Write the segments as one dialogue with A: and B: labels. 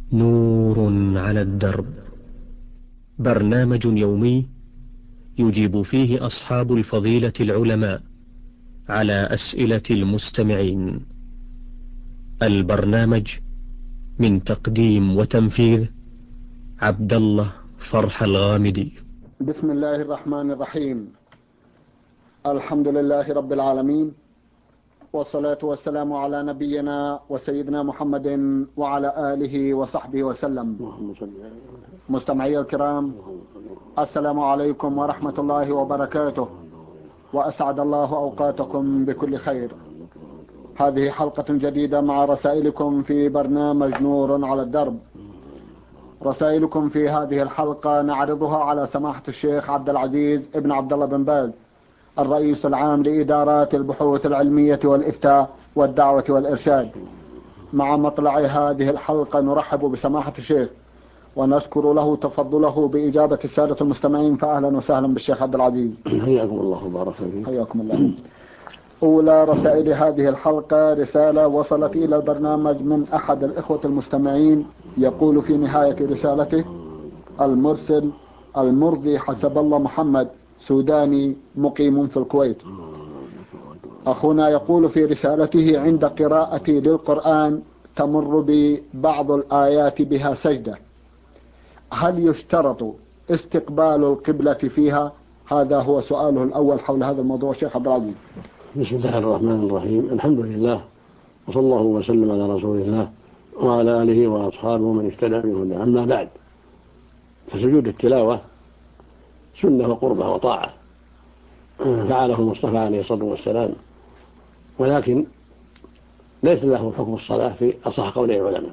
A: نور على الدرب، برنامج يومي يجيب فيه أصحاب الفضيلة العلماء على أسئلة المستمعين. البرنامج من تقديم وتنفيذ عبد الله فرح الغامدي.
B: بسم الله الرحمن الرحيم. الحمد لله رب العالمين، والصلاة والسلام على نبينا وسيدنا محمد وعلى آله وصحبه وسلم. مستمعي الكرام، السلام عليكم ورحمة الله وبركاته، وأسعد الله أوقاتكم بكل خير. هذه حلقة جديدة مع رسائلكم في برنامج نور على الدرب. رسائلكم في هذه الحلقة نعرضها على سماحة الشيخ عبد العزيز ابن عبد الله بن باز، الرئيس العام لإدارات البحوث العلمية والإفتاء والدعوة والإرشاد. مع مطلع هذه الحلقة نرحب بسماحة الشيخ ونشكر له تفضله بإجابة السادة المستمعين، فأهلا وسهلا بالشيخ عبد العزيز.
C: حياكم الله وبارك فيكم.
B: حياكم الله. أولى رسائل هذه الحلقة رسالة وصلت إلى البرنامج من أحد الإخوة المستمعين، يقول في نهاية رسالته: المرسل المرضي حسب الله محمد، سوداني مقيم في الكويت. أخونا يقول في رسالته: عند قراءتي للقرآن تمر ببعض الآيات بها سجدة، هل يشترط استقبال القبلة فيها؟ هذا هو سؤاله الأول حول هذا الموضوع شيخ عبد العزيز.
C: بسم الله الرحمن الرحيم، الحمد لله، وصلى الله وسلم على رسول الله وعلى آله وأصحابه من اهتدى بهداه. أما بعد، فسجود التلاوة سنة وقربة وطاعة فعله المصطفى عليه الصلاة والسلام، ولكن ليس له حكم الصلاة في أصح قول العلماء،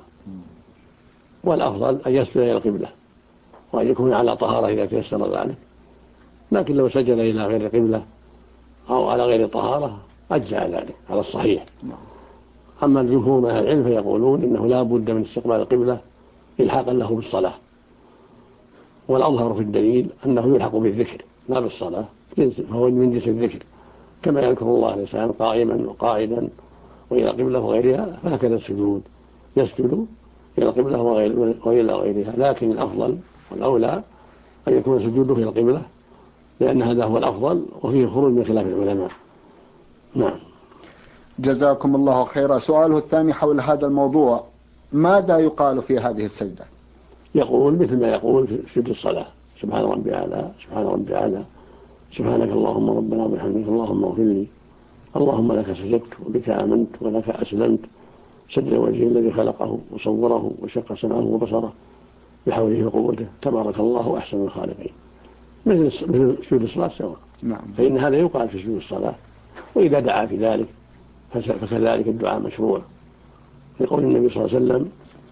C: والأفضل أن يسجد إلى القبلة وأن يكون على طهارة إذا تيسر ذلك. لكن لو سجد إلى غير القبلة أو على غير طهارة أجزأ ذلك على الصحيح. أما الجمهور من أهل العلم فيقولون إنه لا بد من استقبال القبلة إلحاقا له بالصلاة، والأظهر في الدليل أنه يلحق بالذكر لا بالصلاة، فهو من جنس الذكر، كما يذكر الله الإنسان قائما وقاعدا وإلى القبلة وغيرها، فهكذا السجود يسجد إلى القبلة وإلى غيرها. لكن الأفضل والأولى أن يكون سجوده إلى القبلة، لأن هذا هو الأفضل، وفيه خروج من خلاف العلماء. نعم.
B: جزاكم الله خيرا. سؤاله الثاني حول هذا الموضوع: ماذا يقال في هذه السجدة؟
C: يقول مثل ما يقول في سجود الصلاة: سبحان ربي أعلى، سبحان ربي أعلى، سبحانك اللهم ربنا وبحمدك اللهم اغفر لي، اللهم لك سجدت وبك آمنت ولك أسلمت، سجد وجهي الذي خلقه وصوره وشق سمعه وبصره بحوله وقوته، تبارك الله أحسن الخالقين. مثل سجود الصلاة سواء.
B: نعم.
C: فإن هذا يقال في سجود الصلاة، وإذا دعا في ذلك فكذلك الدعاء مشروع، يقول النبي صلى الله عليه وسلم: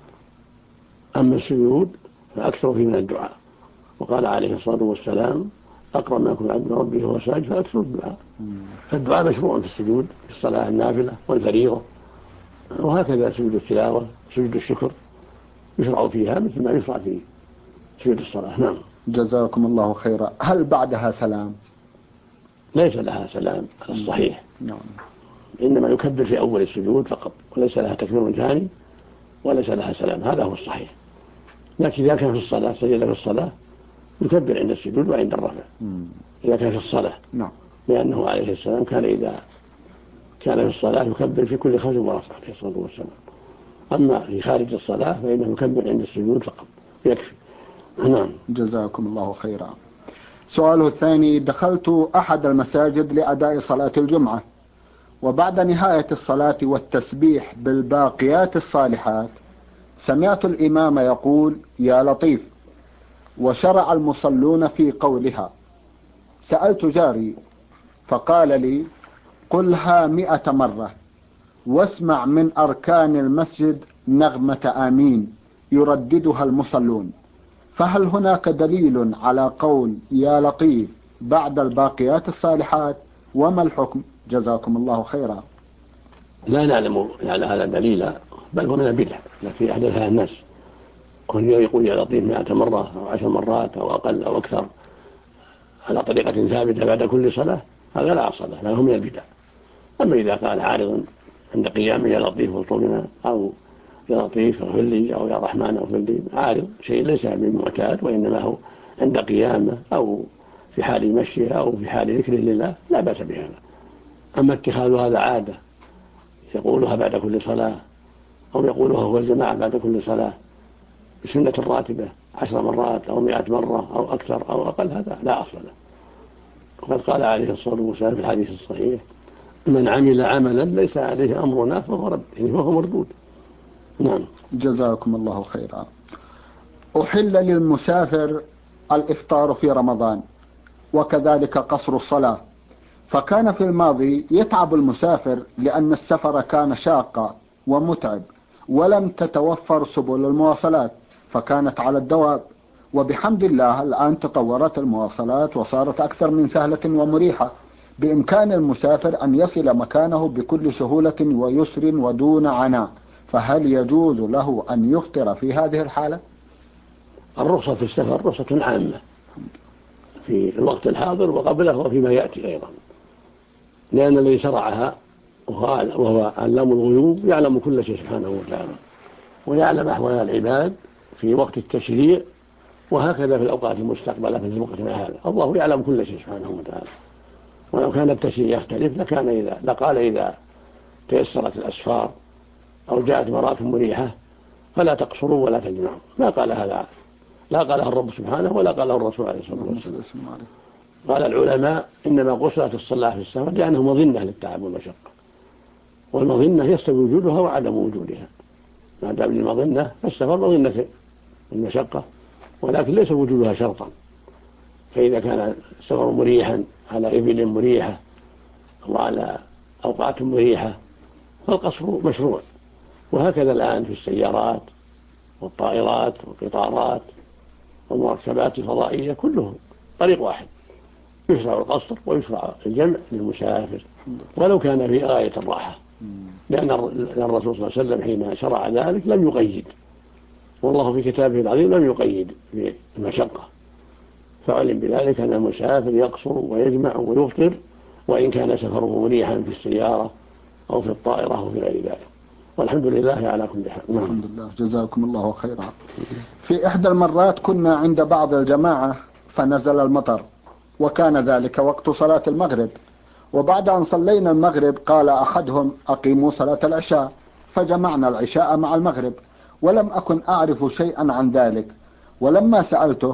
C: أما السجود فأكثر فيه من الدعاء، وقال عليه الصلاة والسلام: أقرب ما يكون عبد ربه وهو ساجد فأكثر الدعاء. فالدعاء مشروع في السجود، في الصلاة النافلة والفريضة، وهكذا سجود التلاوة، سجود الشكر يشرع فيها مثل ما يشرع في سجود الصلاة. نعم.
B: جزاكم الله خيرا. هل بعدها سلام؟
C: ليس لها سلام على الصحيح.
B: نعم.
C: إنما يكبر في أول السجود فقط، وليس لها تكبير ثاني وليس لها سلام، هذا هو الصحيح. لكن إذا كان في الصلاة سجد في الصلاة يكبر عند السجود وعند الرفع، إذا كان في الصلاة.
B: نعم.
C: لأنه عليه السلام كان إذا كان في الصلاة يكبر في كل خفض ورفع عليه الصلاة والسلام. أما في خارج الصلاة فإنه يكبر عند السجود فقط يكفي. نعم.
B: جزاكم الله خيرا. سؤاله الثاني: دخلت أحد المساجد لأداء صلاة الجمعة، وبعد نهاية الصلاة والتسبيح بالباقيات الصالحات سمعت الإمام يقول: يا لطيف، وشرع المصلون في قولها. سألت جاري فقال لي: قلها 100 مرة، واسمع من أركان المسجد نغمة آمين يرددها المصلون، فهل هناك دليل على قول يا لطيف بعد الباقيات الصالحات؟ وما الحكم؟ جزاكم الله خيرا.
C: لا نعلم على هذا دليلا، بل هو من البدع التي أحدثها الناس، كون يقول يا لطيف 100 مرة أو 10 مرات أو أقل أو أكثر على طريقة ثابتة بعد كل صلاة، هذا لا أصل له، هو من البدع. أما إذا قال عارضا عند قيامه يا لطيف واطلبنا، أو يا لطيف اغفر لي أو يا رحمن اغفر لي، عارض شيء ليس بمعتاد، وإنما هو عند قيامه أو في حال مشيه أو في حال ذكره لله لا بأس بهذا. أما اتخاذ هذا عادة يقولها بعد كل صلاة أو يقولها هو الجماعة بعد كل صلاة بسنة راتبة 10 مرات أو 100 مرة أو أكثر أو أقل، هذا لا أصل له. وقد قال عليه الصلاة والسلام في الحديث الصحيح: من عمل عملا ليس عليه أمرنا فهو رد، يعني فهو مردود. نعم.
B: جزاكم الله خيرا. أحل للمسافر الإفطار في رمضان وكذلك قصر الصلاة، فكان في الماضي يتعب المسافر لأن السفر كان شاقا ومتعب ولم تتوفر سبل المواصلات فكانت على الدواب، وبحمد الله الآن تطورت المواصلات وصارت أكثر من سهلة ومريحة، بإمكان المسافر أن يصل مكانه بكل سهولة ويسر ودون عناء، فهل يجوز له أن يفطر في هذه الحالة؟
C: الرخصة في السفر رخصة عامة في الوقت الحاضر وقبله وفيما يأتي أيضا، لأن الذي شرعها وهو علام الغيوب يعلم كل شيء سبحانه وتعالى، ويعلم أحوال العباد في وقت التشريع وهكذا في الأوقات المستقبلة في وقتنا هذا. الله يعلم كل شيء سبحانه وتعالى، ولو كان التشريع يختلف لقال إذا تيسرت الأسفار أو جاءت مراكب مريحة فلا تقصروا ولا تجمعوا، ما قال هذا، لا قاله الرب سبحانه ولا قاله الرسول عليه الصلاة والسلام. قال العلماء إنما قصرت الصلاة في السفر لأنه مظنة للتعب والمشقة، والمظنة يستوي وجودها وعدم وجودها، ما دام المظنة فالسفر مظنة المشقة ولكن ليس وجودها شرطا، فإذا كان السفر مريحا على إبل مريحة وعلى أوقات مريحة فالقصر مشروع. وهكذا الآن في السيارات والطائرات والقطارات والمركبات الفضائية كلهم طريق واحد، يشرع القصر ويشرع الجمع للمسافر ولو كان في غاية الراحة، لأن الرسول صلى الله عليه وسلم حين شرع ذلك لم يقيد، والله في كتابه العظيم لم يقيد بالمشقة، فعلم بذلك أن المسافر يقصر ويجمع ويفطر وإن كان سفره مريحا في السيارة أو في الطائرة أو في غير ذلك، والحمد لله على كل حال.
B: الحمد لله. جزاكم الله خيرا. في إحدى المرات كنا عند بعض الجماعة فنزل المطر، وكان ذلك وقت صلاة المغرب، وبعد أن صلينا المغرب قال أحدهم: أقيموا صلاة العشاء، فجمعنا العشاء مع المغرب، ولم أكن أعرف شيئا عن ذلك، ولما سألته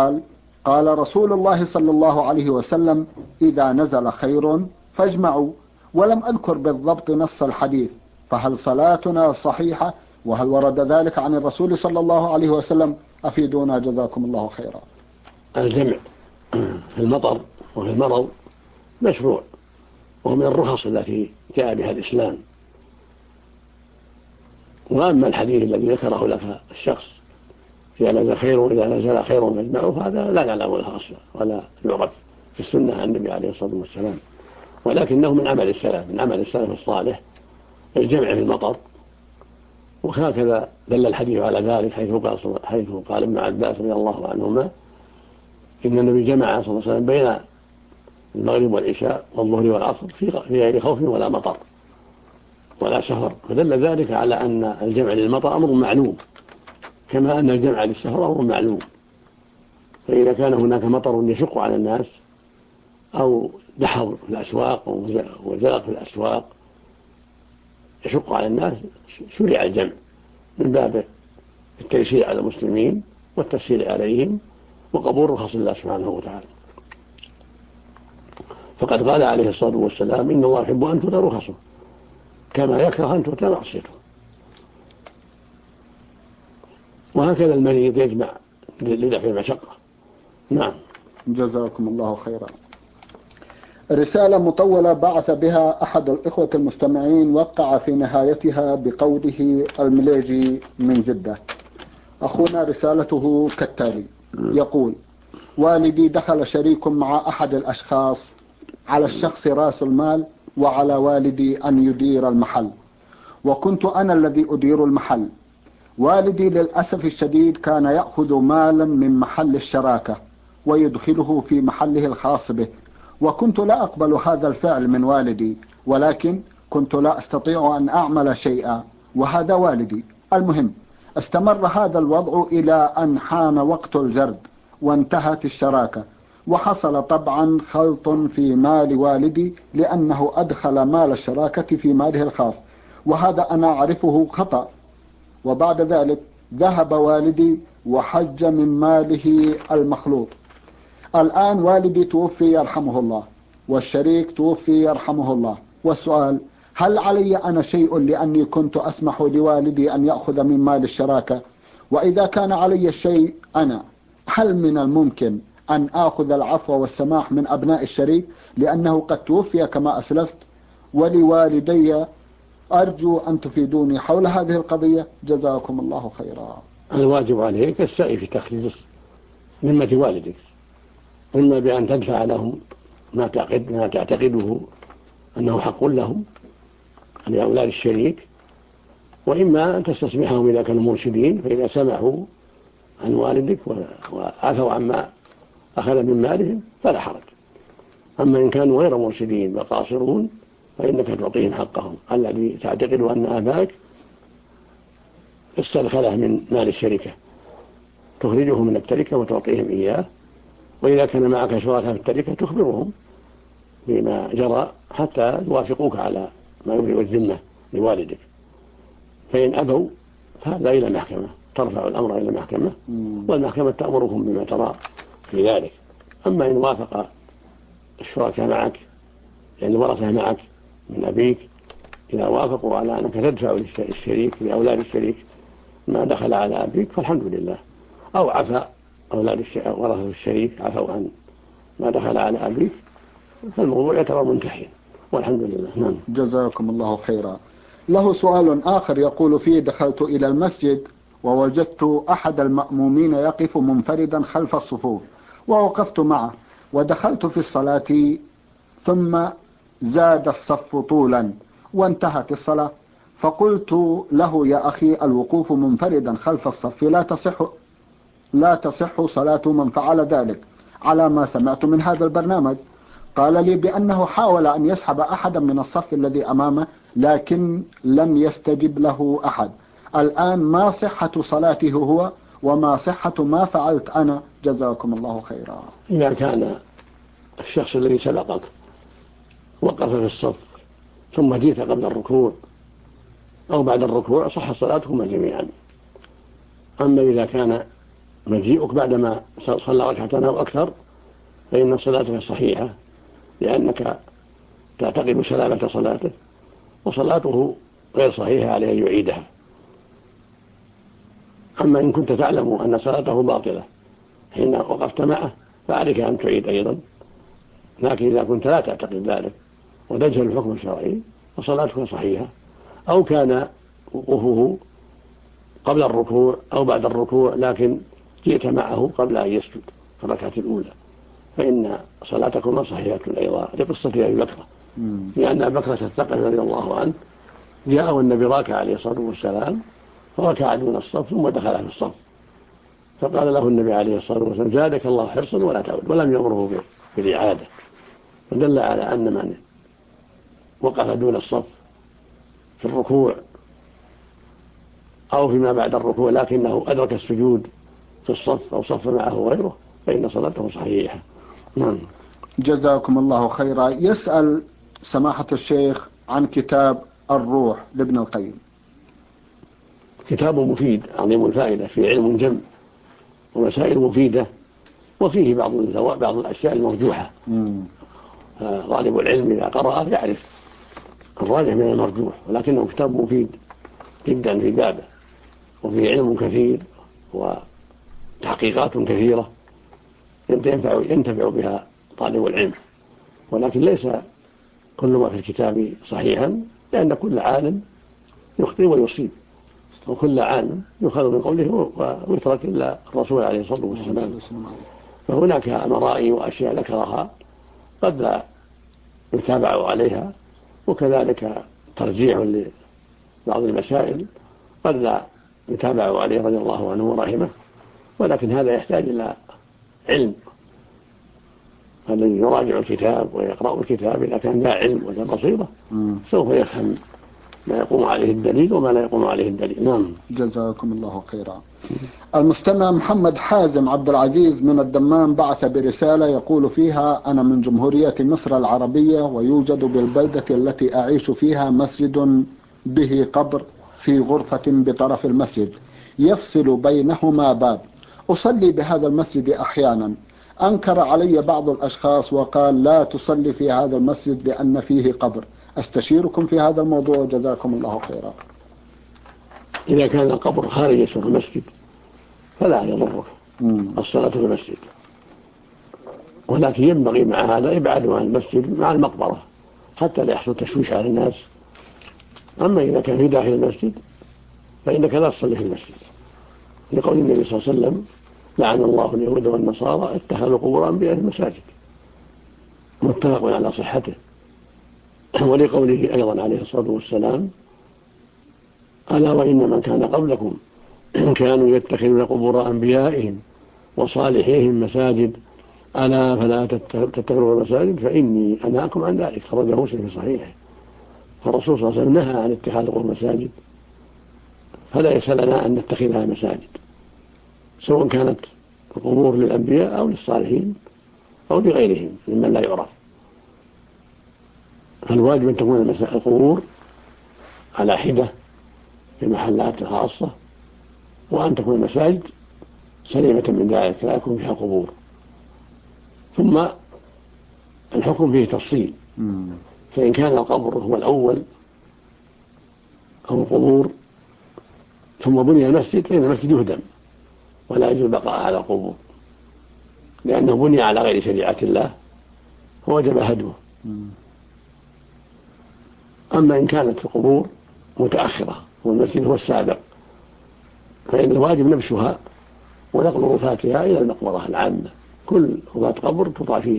B: قال رسول الله صلى الله عليه وسلم: إذا نزل خير فاجمعوا، ولم أذكر بالضبط نص الحديث، فهل صلاتنا صحيحة؟ وهل ورد ذلك عن الرسول صلى الله عليه وسلم؟ أفيدونا جزاكم الله خيرا.
C: الجمع في المطر وفي المرض مشروع، وهو من الرخص التي جاء بها الإسلام. وأما الحديث الذي ذكره لك الشخص إذا نزل خير وإذا نزل خير فاجمعوا، هذا لا نعلم له أصلا ولا يعرف في السنة عن النبي عليه الصلاة والسلام، ولكنه من عمل السلف الصالح الجمع في المطر. وهكذا دل الحديث على ذلك حيث قال ابن عباس رضي الله عنهما: إن النبي جمع صلى الله عليه وسلم بين المغرب والعشاء والظهر والعصر في غير خوف ولا مطر ولا سفر، فدل ذلك على أن الجمع للمطر أمر معلوم كما أن الجمع للسفر أمر معلوم. فإذا كان هناك مطر يشق على الناس أو دحض في الأسواق وزلق في الأسواق يشق على الناس شرع الجمع من باب التيسير على المسلمين والتسهيل عليهم وقبول رخص الله سبحانه وتعالى. فقد قال عليه الصلاة والسلام: إن الله يحب أن تؤتى رخصه كما يكره أن تؤتى معصيته. وهكذا المريض يجمع لدفع المشقة. نعم.
B: جزاكم الله خيرا. رسالة مطولة بعث بها أحد الإخوة المستمعين، وقع في نهايتها بقوله المليجي من جدة. أخونا رسالته كالتالي: يقول: والدي دخل شريك مع أحد الأشخاص، على الشخص رأس المال وعلى والدي أن يدير المحل، وكنت أنا الذي أدير المحل. والدي للأسف الشديد كان يأخذ مالا من محل الشراكة ويدخله في محله الخاص به، وكنت لا أقبل هذا الفعل من والدي، ولكن كنت لا أستطيع أن أعمل شيئا، وهذا والدي. المهم استمر هذا الوضع إلى أن حان وقت الجرد وانتهت الشراكة، وحصل طبعا خلط في مال والدي لأنه أدخل مال الشراكة في ماله الخاص، وهذا أنا أعرفه خطأ. وبعد ذلك ذهب والدي وحج من ماله المخلوط. الآن والدي توفي يرحمه الله، والشريك توفي يرحمه الله، والسؤال: هل علي أنا شيء لأني كنت أسمح لوالدي أن يأخذ من مال الشراكة؟ وإذا كان علي الشيء أنا، هل من الممكن أن آخذ العفو والسماح من أبناء الشريك لأنه قد توفي كما أسلفت؟ ولوالدي أرجو أن تفيدوني حول هذه القضية، جزاكم الله خيرا.
C: الواجب عليك السعي في تخليص ذمة والدك، إما بأن تدفع لهم ما تعتقده أنه حق لهم لأولاد الشريك، وإما أن تستسمحهم إذا كانوا مرشدين، فإذا سمحوا عن والدك وعفوا عما أخذ من مالهم فلا حرج. أما إن كانوا غير مرشدين وقاصرون فإنك تعطيهم حقهم الذي تعتقد أن آباك استدخله من مال الشركة، تخرجه من التركة وتعطيهم إياه. وإذا كان معك شركاء في التركة تخبرهم بما جرى حتى يوافقوك على ما يبرئ الذمة لوالدك. فإن أبوا فهذا إلى محكمة، ترفع الأمر إلى محكمة، والمحكمة تأمركم بما ترى في ذلك. أما إن وافق الشركاء معك، يعني الورثة معك من أبيك، إذا وافقوا على أنك تدفع للشريك لأولاد الشريك ما دخل على أبيك فالحمد لله، أو عفى أولاد ورثة الشريك عفوا عن ما دخل على أبيك، فالموضوع يعتبر منتهي والحمد لله. نعم.
B: جزاكم الله خيرا. له سؤال آخر يقول فيه: دخلت إلى المسجد ووجدت أحد المأمومين يقف منفردا خلف الصفوف، ووقفت معه ودخلت في الصلاة، ثم زاد الصف طولا وانتهت الصلاة، فقلت له: يا أخي، الوقوف منفردا خلف الصف لا تصح صلاة من فعل ذلك على ما سمعت من هذا البرنامج. قال لي بأنه حاول أن يسحب أحدا من الصف الذي أمامه لكن لم يستجب له أحد. الآن ما صحة صلاته هو وما صحة ما فعلت أنا؟ جزاكم الله خيرا.
C: إذا كان الشخص الذي سبقك وقف في الصف ثم جيت قبل الركوع أو بعد الركوع صح صلاتكما جميعا. أما إذا كان مجيئك بعدما صلى ركعتين أو أكثر فإن صلاتك صحيحة، لأنك تعتقد سلامة صلاته، وصلاته غير صحيحة عليه أن يعيدها. أما إن كنت تعلم أن صلاته باطلة حين وقفت معه فعليك أن تعيد أيضا، لكن إذا كنت لا تعتقد ذلك وتجهل الحكم الشرعي فصلاتك صحيحة. أو كان وقوفه قبل الركوع أو بعد الركوع لكن جئت معه قبل أن يسجد في الركعة الأولى فإن صلاتكما صحيحة أيضا، لقصة أبي بكر، لأن أبي بكر الثقفي رضي الله عنه جاءه النبي راكع عليه الصلاة والسلام فركع دون الصف ثم دخل في الصف، فقال له النبي عليه الصلاة والسلام: زادك الله حرصا ولا تعود، ولم يأمره بالإعادة. فدل على أن من وقف دون الصف في الركوع أو فيما بعد الركوع لكنه أدرك السجود في الصف أو صف معه غيره فإن صلاته صحيحة. نعم.
B: جزاكم الله خيرا. يسأل سماحة الشيخ عن كتاب الروح لابن القيم.
C: كتاب مفيد عظيم الفائدة، في علم جم ومسائل مفيدة، وفيه بعض الأشياء المرجوحة. طالب العلم إذا قرأ يعرف الراجح من المرجوح، ولكنه كتاب مفيد جدا في بابه، وفيه علم كثير وتحقيقات كثيرة ينتفع بها طالب العلم. ولكن ليس كل ما في الكتاب صحيحا، لأن كل عالم يخطئ ويصيب، وكل عالم يؤخذ من قوله ويترك إلا الرسول عليه الصلاة والسلام. فهناك مرائي وأشياء ذكرها قد لا يتابع عليها، وكذلك ترجيح لبعض المسائل قد لا يتابع عليه رضي الله عنه ورحمه. ولكن هذا يحتاج إلى علم، الذي يراجع الكتاب ويقرأ الكتاب إذا كان لا علم ولا بصيرة سوف يفهم ما يقوم عليه الدليل وما لا يقوم عليه الدليل. نعم.
B: جزاكم الله خيرا. المستمع محمد حازم عبد العزيز من الدمام بعث برسالة يقول فيها: أنا من جمهورية مصر العربية، ويوجد بالبلدة التي أعيش فيها مسجد به قبر في غرفة بطرف المسجد يفصل بينهما باب. أصلي بهذا المسجد أحيانا. أنكر علي بعض الأشخاص وقال لا تصلي في هذا المسجد لأن فيه قبر. أستشيركم في هذا الموضوع جزاكم الله خيرا.
C: إذا كان القبر خارج سور المسجد فلا يضرك الصلاة في المسجد، ولكن ينبغي مع هذا إبعاد عن المسجد مع المقبرة حتى لا يحصل تشويش على الناس. أما إذا كان في داخل المسجد فإنك لا تصلي في المسجد، لقول النبي صلى الله عليه وسلم: لعن الله اليهود والنصارى اتخذوا قبور أنبيائهم المساجد، متفق على صحته. ولقوله أيضا عليه الصلاة والسلام: ألا وإن من كان قبلكم كانوا يتخذون قبور أنبيائهم وصالحيهم مساجد، ألا فلا تتخذوا المساجد فإني أنهاكم عن ذلك. خرجه مسلم في صحيحه. فالرسول صلى الله عليه وسلم نهى عن اتخاذ قبور مساجد، فلا يسألنا أن نتخذها مساجد، سواء كانت القبور للأنبياء أو للصالحين أو لغيرهم ممن لا يعرف. فالواجب أن تكون القبور على حدة في محلات خاصة، وأن تكون المساجد سليمة من ذلك لا يكون فيها قبور. ثم الحكم فيه تفصيل، فإن كان القبر هو الأول أو القبور ثم بني المسجد فإن المسجد يهدم ولا يجوز البقاء على القبور، لأنه بني على غير شريعة الله فوجب هدمه. أما إن كانت القبور متأخرة والمسجد هو السابق فإن الواجب نبشها ونقل رفاتها إلى المقبرة العامة. كل رفاة قبر تضع فيه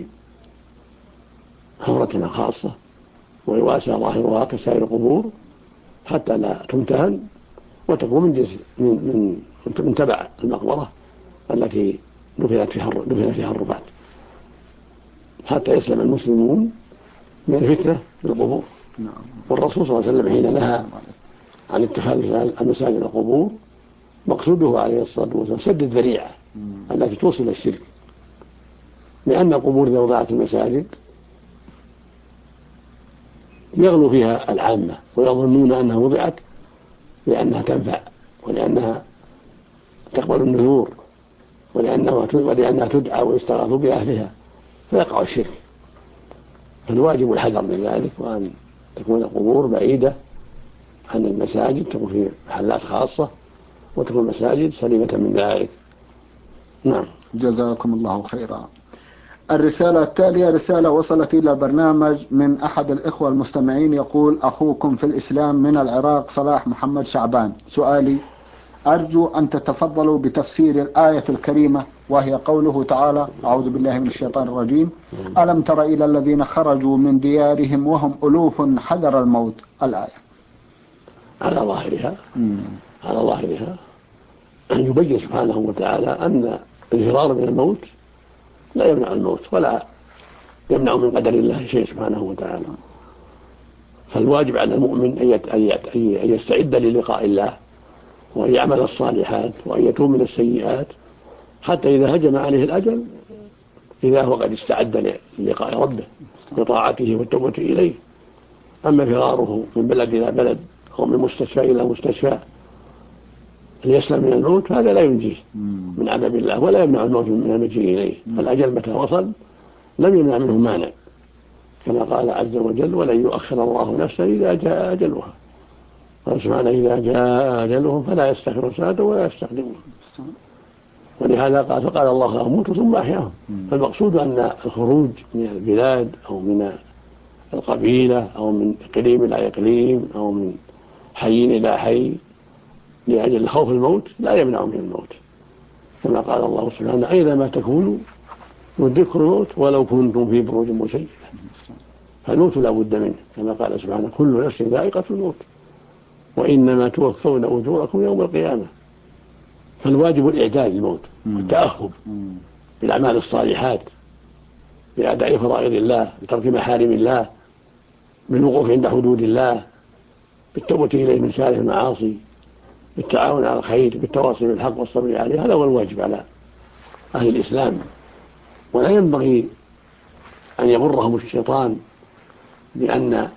C: حفرة خاصة ويواسى ظاهرها كسائر القبور حتى لا تمتهن وتكون من جزء من تبع المقبرة التي دفنت فيها الرفات، حتى يسلم المسلمون من الفتنة في القبور. والرسول صلى الله عليه وسلم حين نهى عن اتخاذ المساجد القبور مقصوده عليه الصلاة والسلام سد الذريعة التي توصل إلى الشرك، لأن القبور إذا وضعت المساجد يغلو فيها العامة ويظنون أنها وضعت لأنها تنفع ولأنها تقبل النذور ولأنها تدعى ويستغاث بأهلها فيقع الشرك. فالواجب الحذر من ذلك، وأن تكون القبور بعيدة عن المساجد، تكون في محلات خاصة وتكون المساجد سليمة من ذلك. نعم.
B: جزاكم الله خيرا. الرسالة التالية رسالة وصلت إلى البرنامج من أحد الإخوة المستمعين يقول: أخوكم في الإسلام من العراق صلاح محمد شعبان. سؤالي: أرجو أن تتفضلوا بتفسير الآية الكريمة وهي قوله تعالى: أعوذ بالله من الشيطان الرجيم: ألم تر إلى الذين خرجوا من ديارهم وهم ألوف حذر الموت. الآية.
C: على ظاهرها يبين سبحانه وتعالى أن الفرار من الموت لا يمنع الموت ولا يمنع من قدر الله شيء سبحانه وتعالى. فالواجب على المؤمن أن يستعد للقاء الله وأن يعمل الصالحات وأن يتوب من السيئات حتى إذا هجم عليه الأجل إذا هو قد استعد للقاء ربه بطاعته والتوبة إليه. أما فراره من بلد إلى بلد أو من مستشفى إلى مستشفى ليسلم من الموت هذا لا ينجيه من عذاب الله ولا يمنع الموت من المجيء إليه. فالأجل متى وصل لم يمنع منه مانع، كما قال عز وجل: ولن يؤخر الله نفسا إذا جاء أجلها. قال سبحانه: إذا جاء أجلهم فلا يستأخرون ساعة ولا يستقدمون. ولهذا فقال الله: أموت ثم أحياهم. فالمقصود أن الخروج من البلاد أو من القبيلة أو من إقليم إلى إقليم أو من حي إلى حي لأجل خوف الموت لا يمنع من الموت، كما قال الله سبحانه: أينما تكونوا يدرككم الموت ولو كنتم في بروج مشيدة. فالموت لا بد منه، كما قال سبحانه: كل نفس ذائقة الموت وإنما توفون أجوركم يوم القيامة. فالواجب الإعداد للموت والتأهب بالأعمال الصالحات، بأداء فرائض الله، بترك محارم الله، بالوقوف عند حدود الله، بالتوبة إليه من سالف المعاصي، بالتعاون على الخير، بالتواصي بالحق والصبر عليه. هذا هو الواجب على أهل الإسلام. ولا ينبغي أن يغرهم الشيطان بأن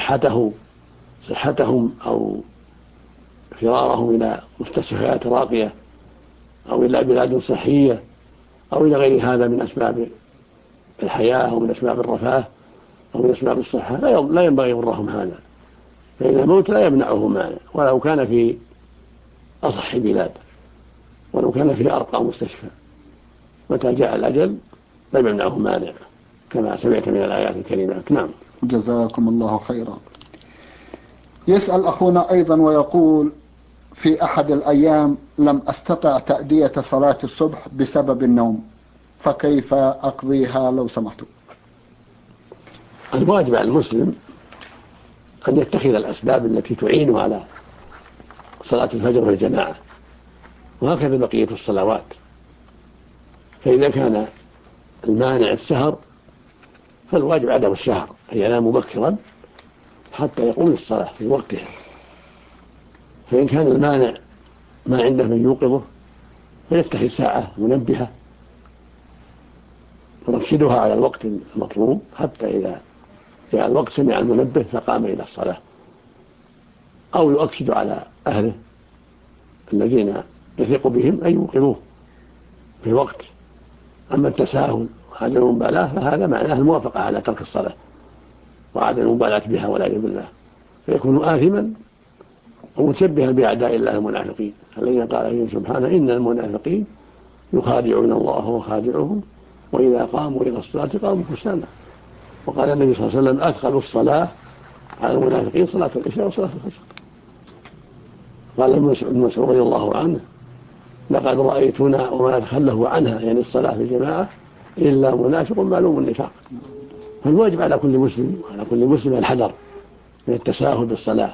C: صحتهم أو فرارهم إلى مستشفيات راقية أو إلى بلاد صحية أو إلى غير هذا من أسباب الحياة أو من أسباب الرفاه أو من أسباب الصحة، لا ينبغي يغرهم هذا، فإن الموت لا يمنعه مانع، ولو كان في أصح بلاد، ولو كان في أرقى مستشفى، متى جاء الأجل لم يمنعه مانع، كما سمعت من الآيات الكريمات. نعم.
B: جزاكم الله خيرا. يسأل أخونا أيضا ويقول: في أحد الأيام لم أستطع تأدية صلاة الصبح بسبب النوم، فكيف أقضيها لو سمحتوا؟
C: الواجب على المسلم أن يتخذ الأسباب التي تعين على صلاة الفجر والجماعة، وهكذا بقية الصلوات. فإذا كان المانع السهر فالواجب عدم السهر، أن ينام مبكرا حتى يقوم للصلاة في وقتها. فإن كان المانع ما عنده من يوقظه فيتخذ ساعة منبهة يرشدها على الوقت المطلوب، حتى إذا جاء الوقت سمع المنبه فقام إلى الصلاة، أو يؤكد على أهله الذين يثق بهم أن يوقظوه في الوقت. أما التساهل وعدم المبالاة فهذا معناه الموافقة على ترك الصلاة وعدم المبالاة بها والعياذ بالله، فيكون آثما ومتشبها بأعداء الله المنافقين الذين قال فيهم سبحانه: إن المنافقين يخادعون الله وخادعهم وإذا قاموا إلى الصلاة قاموا كسالى. وقال النبي صلى الله عليه وسلم: أثقل الصلاة على المنافقين صلاة العشاء وصلاة الفجر. قال ابن مسعود رضي الله عنه: لقد رأيتنا وما تخلف عنها، يعني الصلاة في الجماعة، إلا منافق معلوم النفاق. فالواجب على كل مسلم وعلى كل مسلم الحذر من التساهل بالصلاة،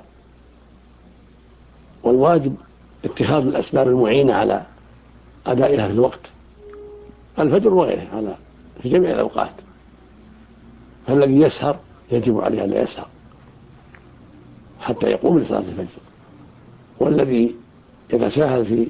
C: والواجب اتخاذ الأسباب المعينة على أدائها في الوقت، الفجر وغيره في جميع الأوقات. فالذي يسهر يجب عليه أن لا يسهر حتى يقوم لصلاة الفجر، والذي يتساهل في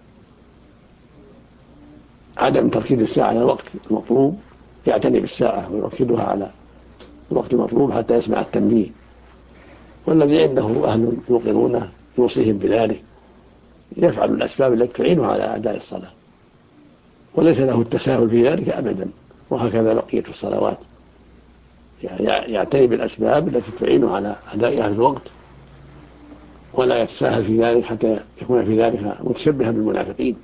C: عدم تركيز الساعة على الوقت المطلوب يعتني بالساعة ويركزها على الوقت المطلوب حتى يسمع التنبيه، والذي عنده أهل يوقظونه يوصيهم بذلك يفعل الأسباب التي تعينه على أداء الصلاة، وليس له التساهل في ذلك أبدا. وهكذا بقية الصلوات، يعتني بالأسباب التي تعينه على أدائها في الوقت، ولا يتساهل في ذلك حتى يكون في ذلك متشبها بالمنافقين.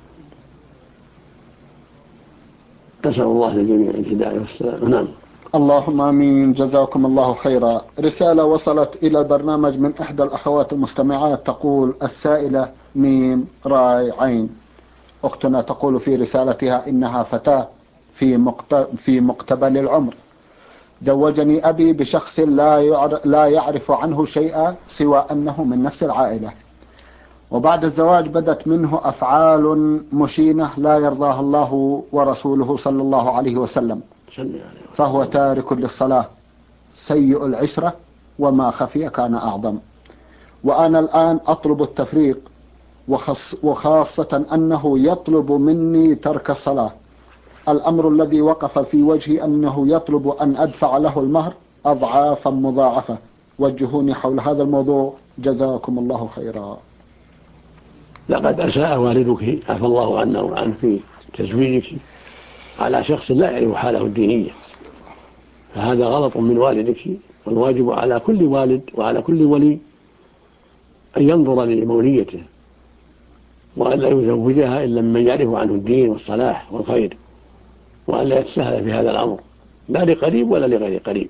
C: نسأل الله للجميع الهداية والسلام. نعم.
B: اللهم آمين. جزاكم الله خيرا. رسالة وصلت إلى البرنامج من إحدى الأخوات المستمعات تقول السائلة ميم راي عين. أختنا تقول في رسالتها: إنها فتاة في مقتبل العمر، زوجني أبي بشخص لا يعرف عنه شيئا سوى أنه من نفس العائلة، وبعد الزواج بدت منه أفعال مشينة لا يرضاها الله ورسوله صلى الله عليه وسلم، فهو تارك للصلاة، سيء العشرة، وما خفي كان أعظم. وأنا الآن أطلب التفريق، وخاصة أنه يطلب مني ترك الصلاة. الأمر الذي وقف في وجهي أنه يطلب أن أدفع له المهر أضعافا مضاعفة. وجهوني حول هذا الموضوع، جزاكم الله خيرا.
C: لقد أساء والدك عفى الله عنه وعنه في تزويجك على شخص لا يعرف حاله الدينية، فهذا غلط من والدك، والواجب على كل والد وعلى كل ولي أن ينظر لموليته وأن لا يزوجها إلا من يعرف عنه الدين والصلاح والخير، وأن لا يتساهل في هذا الأمر لا لقريب ولا لغير قريب،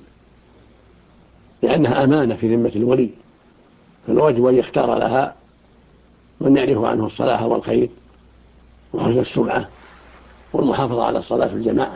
C: لأنها أمانة في ذمة الولي، فالواجب أن يختار لها من يعرف عنه الصلاح والخير وحسن السمعة والمحافظة على الصلاة في الجماعة.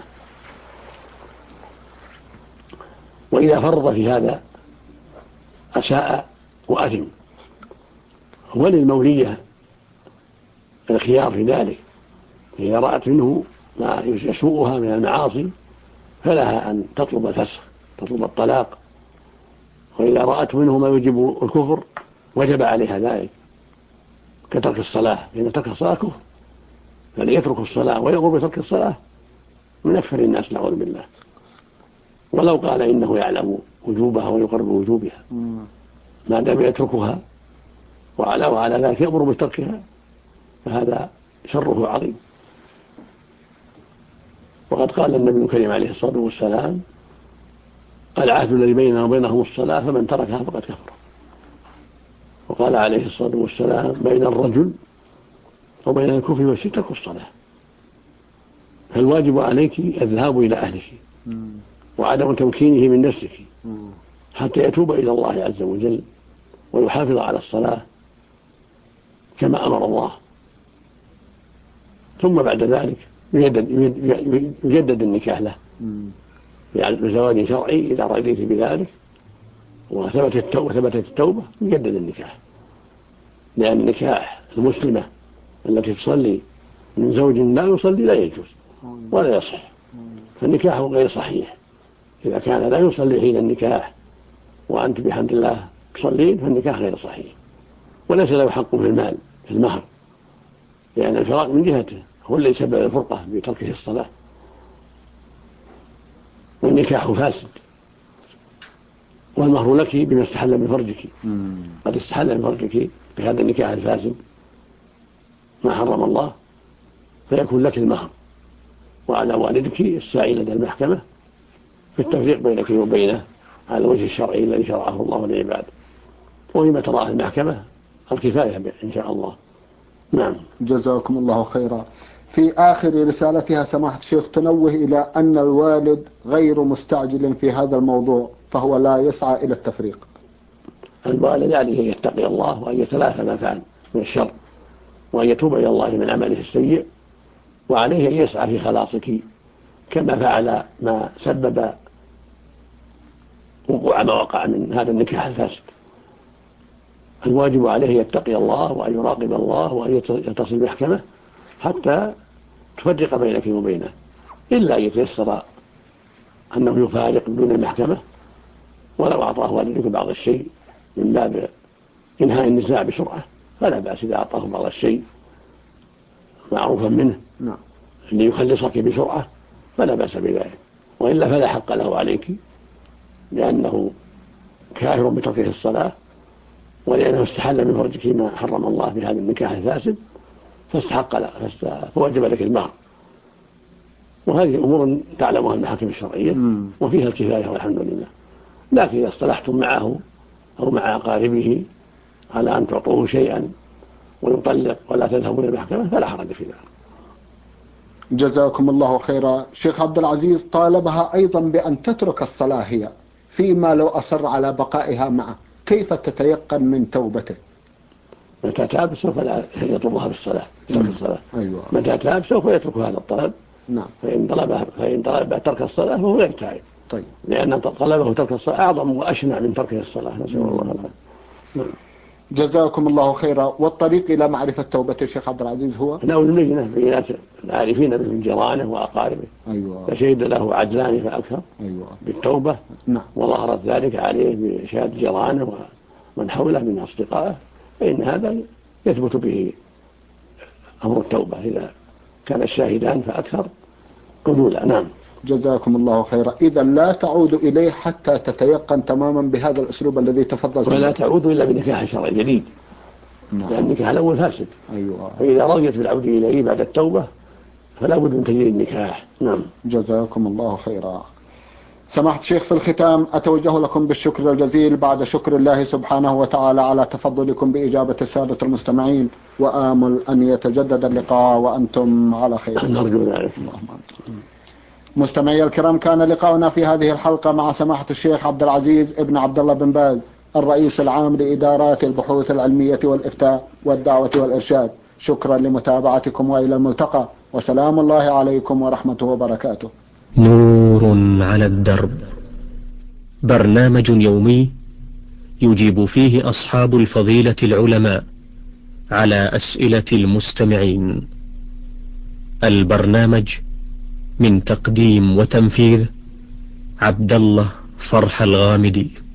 C: وإذا فرط في هذا أساء وأثم. وللمولية الخيار في ذلك، إذا رأت منه ما يسوءها من المعاصي فلها أن تطلب الفسخ، تطلب الطلاق. وإذا رأت منه ما يجب الكفر وجب عليها ذلك كترك الصلاة، لأن ترك الصلاة كفر، فلن يترك الصلاة ويأمر بترك الصلاة من أكثر الناس نعوذ بالله، ولو قال إنه يعلم وجوبها ويقر بوجوبها ما دام يتركها وعلى ذلك يأمر بتركها فهذا شره عظيم. وقد قال النبي الكريم عليه الصلاة والسلام: العهد الذي بيننا وبينهم الصلاة فمن تركها فقد كفر. وقال عليه الصلاة والسلام: بين الرجل وبين الكفر والشرك ترك الصلاة. فالواجب عليك الذهاب إلى أهلك وعدم تمكينه من نفسك حتى يتوب إلى الله عز وجل ويحافظ على الصلاة كما أمر الله، ثم بعد ذلك يجدد النكاح له بزواج شرعي إذا رضيت بذلك وثبتت التوبة يجدد النكاح، لأن نكاح المسلمة التي تصلي من زوج لا يصلي لا يجوز ولا يصح، فالنكاح غير صحيح إذا كان لا يصلي حين النكاح وأنت بحمد الله تصلين، فالنكاح غير صحيح وليس له حق في المال في المهر، لأن الفراق من جهته هو الذي سبب الفرقة بتركه الصلاة، والنكاح فاسد والمهر لك بما استحل من فرجك، قد استحل من فرجك بهذا النكاح الفاسد ما حرم الله، فيكون لك المهر، وعلى والدك السعي لدى المحكمة في التفريق بينك وبينه على الوجه الشرعي الذي شرعه الله للعباد، وفيما تراه المحكمة الكفاية إن شاء الله. نعم.
B: جزاكم الله خيرا. في آخر رسالتها سماحة الشيخ تنوه إلى أن الوالد غير مستعجل في هذا الموضوع، فهو لا يسعى إلى التفريق.
C: الوالد عليه أن يتقي الله وأن يتلافى ما فعل من الشر وأن يتوب إلى الله من عمله السيء، وعليه أن يسعى في خلاصك كما فعل ما سبب وقوع ما وقع من هذا النكاح الفاسد. الواجب عليه يتقي الله وأن يراقب الله وأن يتصل بمحكمة حتى تفرق بينك وبينه، إلا يتيسر أنه يفارق بدون المحكمة، ولو أعطاه والدك بعض الشيء من باب إنهاء النزاع بسرعة فلا بأس إذا أعطاه بعض الشيء معروفا منه ليخلصك بسرعة فلا بأس بذلك، وإلا فلا حق له عليك، لأنه كافر بتركه الصلاة ولأنه استحل من فرجك ما حرم الله في هذا النكاح الفاسد فاستحق له فوجب لك المهر. وهذه أمور تعلمها المحاكم الشرعية وفيها الكفاية والحمد لله، لكن إذا اصطلحتم معه أو مع أقاربه على أن تعطوه شيئا ويطلق ولا تذهبوا إلى المحكمة فلا حرج في ذلك.
B: جزاكم الله خيرا. شيخ عبد العزيز طالبها أيضا بأن تترك الصلاة هي فيما لو أصر على بقائها معه، كيف تتيقن من توبته؟
C: متى تاب سوف لا يطلبها بالصلاة ترك الصلاة.
B: أيوة.
C: متى تاب سوف يترك هذا الطلب.
B: نعم.
C: فإن طلب ترك الصلاة فهو غير تائب.
B: طيب.
C: لأن طلبه ترك الصلاة أعظم وأشنع من ترك الصلاة. نسأل الله العافية. نعم.
B: جزاكم الله خيرا. والطريق إلى معرفة توبة الشيخ عبد العزيز هو؟
C: نأخذ بينات العارفين من جيرانه وأقاربه.
B: أيوة.
C: فشهد له عجلان فأكثر.
B: أيوة. بالتوبة.
C: نعم. وظهرت ذلك عليه بشهادة جيرانه ومن حوله من أصدقائه، فإن هذا يثبت به أمر التوبة إذا كان الشاهدان فأكثر قبولا. نعم.
B: جزاكم الله خيرا. إذا لا تعود إليه حتى تتيقن تماما بهذا الأسلوب الذي تفضلت
C: ولا تعود إلا بنكاح شرعي جديد. نعم. لأن النكاح الأول فاسد.
B: أيوة.
C: فإذا رضيت بالعودة إليه بعد التوبة فلا بد من تجديد النكاح. نعم.
B: جزاكم الله خيرا. سماحة الشيخ في الختام أتوجه لكم بالشكر الجزيل بعد شكر الله سبحانه وتعالى على تفضلكم بإجابة السادة المستمعين، وآمل أن يتجدد اللقاء وأنتم على خير.
C: نرجو ذلك.
B: مستمعي الكرام، كان لقاؤنا في هذه الحلقة مع سماحة الشيخ عبد العزيز ابن عبد الله بن باز، الرئيس العام لإدارات البحوث العلمية والإفتاء والدعوة والإرشاد. شكرا لمتابعتكم وإلى الملتقى، وسلام الله عليكم ورحمته وبركاته.
A: نور على الدرب، برنامج يومي يجيب فيه أصحاب الفضيلة العلماء على أسئلة المستمعين. البرنامج من تقديم وتنفيذ عبد الله فرح الغامدي.